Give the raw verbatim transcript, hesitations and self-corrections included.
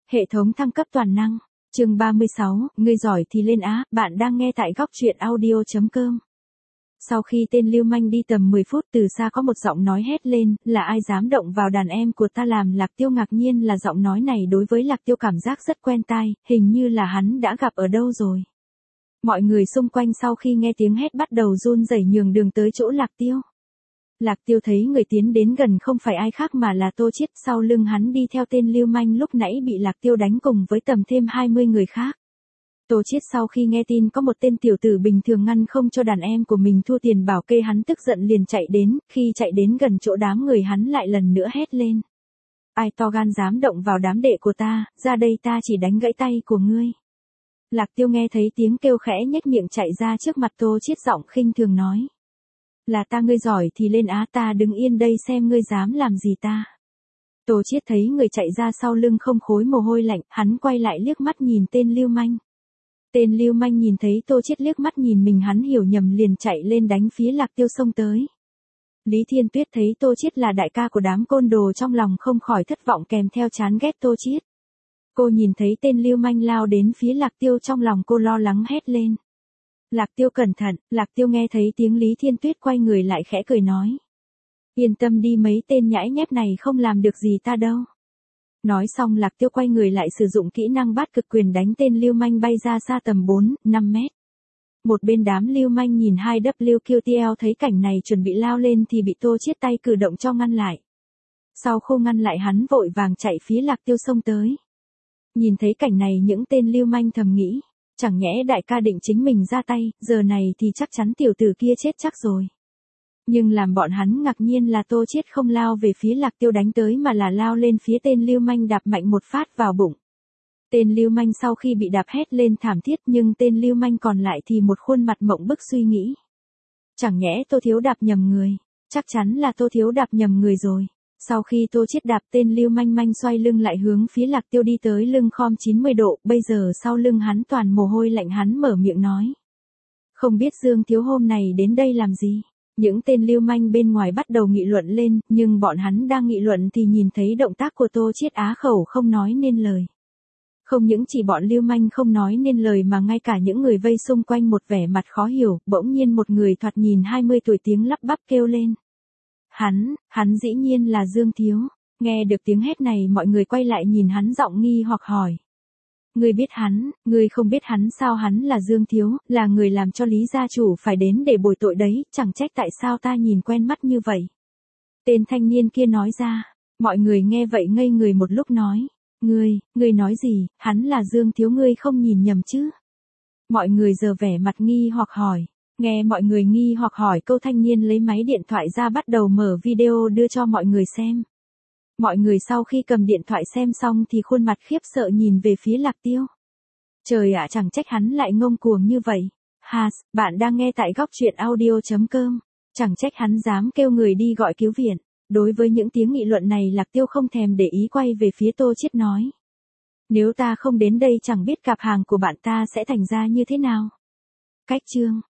Hệ thống thăng cấp toàn năng. Chương ba mươi sáu, ngươi giỏi thì lên á, bạn đang nghe tại góc truyện audio chấm com. Sau khi tên lưu manh đi tầm mười phút, từ xa có một giọng nói hét lên, là ai dám động vào đàn em của ta. Làm Lạc Tiêu ngạc nhiên là giọng nói này đối với Lạc Tiêu cảm giác rất quen tai, hình như là hắn đã gặp ở đâu rồi. Mọi người xung quanh sau khi nghe tiếng hét bắt đầu run rẩy nhường đường tới chỗ Lạc Tiêu. Lạc Tiêu thấy người tiến đến gần không phải ai khác mà là Tô Chiết, sau lưng hắn đi theo tên lưu manh lúc nãy bị Lạc Tiêu đánh cùng với tầm thêm hai mươi người khác. Tô Chiết sau khi nghe tin có một tên tiểu tử bình thường ngăn không cho đàn em của mình thua tiền bảo kê, hắn tức giận liền chạy đến, khi chạy đến gần chỗ đám người hắn lại lần nữa hét lên. Ai to gan dám động vào đám đệ của ta, ra đây ta chỉ đánh gãy tay của ngươi. Lạc Tiêu nghe thấy tiếng kêu khẽ nhếch miệng chạy ra trước mặt Tô Chiết, giọng khinh thường nói. Là ta, ngươi giỏi thì lên á, ta đứng yên đây xem ngươi dám làm gì ta. Tô Chiết thấy người chạy ra sau lưng không khối mồ hôi lạnh, hắn quay lại liếc mắt nhìn tên lưu manh. Tên lưu manh nhìn thấy Tô Chiết liếc mắt nhìn mình, hắn hiểu nhầm liền chạy lên đánh phía Lạc Tiêu xông tới. Lý Thiên Tuyết thấy Tô Chiết là đại ca của đám côn đồ trong lòng không khỏi thất vọng kèm theo chán ghét Tô Chiết. Cô nhìn thấy tên lưu manh lao đến phía Lạc Tiêu, trong lòng cô lo lắng hét lên. Lạc Tiêu cẩn thận. Lạc Tiêu nghe thấy tiếng Lý Thiên Tuyết quay người lại khẽ cười nói. Yên tâm đi, mấy tên nhãi nhép này không làm được gì ta đâu. Nói xong Lạc Tiêu quay người lại sử dụng kỹ năng bát cực quyền đánh tên lưu manh bay ra xa tầm bốn, năm mét. Một bên đám lưu manh nhìn hai W Q T L thấy cảnh này chuẩn bị lao lên thì bị Tô Chiết tay cử động cho ngăn lại. Sau khô ngăn lại hắn vội vàng chạy phía Lạc Tiêu xông tới. Nhìn thấy cảnh này những tên lưu manh thầm nghĩ. Chẳng nhẽ đại ca định chính mình ra tay, giờ này thì chắc chắn tiểu tử kia chết chắc rồi. Nhưng làm bọn hắn ngạc nhiên là Tô Chiết không lao về phía Lạc Tiêu đánh tới mà là lao lên phía tên lưu manh đạp mạnh một phát vào bụng. Tên lưu manh sau khi bị đạp hét lên thảm thiết, nhưng tên lưu manh còn lại thì một khuôn mặt mộng bức suy nghĩ. Chẳng nhẽ Tô Thiếu đạp nhầm người, chắc chắn là Tô Thiếu đạp nhầm người rồi. Sau khi Tô Chiết đạp, tên lưu manh manh xoay lưng lại hướng phía Lạc Tiêu đi tới, lưng khom chín mươi độ, bây giờ sau lưng hắn toàn mồ hôi lạnh, hắn mở miệng nói. Không biết Dương Thiếu hôm này đến đây làm gì? Những tên lưu manh bên ngoài bắt đầu nghị luận lên, nhưng bọn hắn đang nghị luận thì nhìn thấy động tác của Tô Chiết, á khẩu không nói nên lời. Không những chỉ bọn lưu manh không nói nên lời mà ngay cả những người vây xung quanh một vẻ mặt khó hiểu, bỗng nhiên một người thoạt nhìn hai mươi tuổi tiếng lắp bắp kêu lên. Hắn, hắn dĩ nhiên là Dương Thiếu. Nghe được tiếng hét này mọi người quay lại nhìn hắn giọng nghi hoặc hỏi. Ngươi biết hắn, ngươi không biết hắn sao? Hắn là Dương Thiếu, là người làm cho Lý gia chủ phải đến để bồi tội đấy, chẳng trách tại sao ta nhìn quen mắt như vậy. Tên thanh niên kia nói ra, mọi người nghe vậy ngây người một lúc nói. Ngươi, ngươi nói gì, hắn là Dương Thiếu, ngươi không nhìn nhầm chứ? Mọi người giờ vẻ mặt nghi hoặc hỏi. Nghe mọi người nghi hoặc hỏi câu, thanh niên lấy máy điện thoại ra bắt đầu mở video đưa cho mọi người xem. Mọi người sau khi cầm điện thoại xem xong thì khuôn mặt khiếp sợ nhìn về phía Lạc Tiêu. Trời ạ, chẳng trách hắn lại ngông cuồng như vậy. Has, bạn đang nghe tại góc truyện audio chấm com. Chẳng trách hắn dám kêu người đi gọi cứu viện. Đối với những tiếng nghị luận này Lạc Tiêu không thèm để ý, quay về phía Tô Chiết nói. Nếu ta không đến đây chẳng biết cặp hàng của bạn ta sẽ thành ra như thế nào. Cách chương.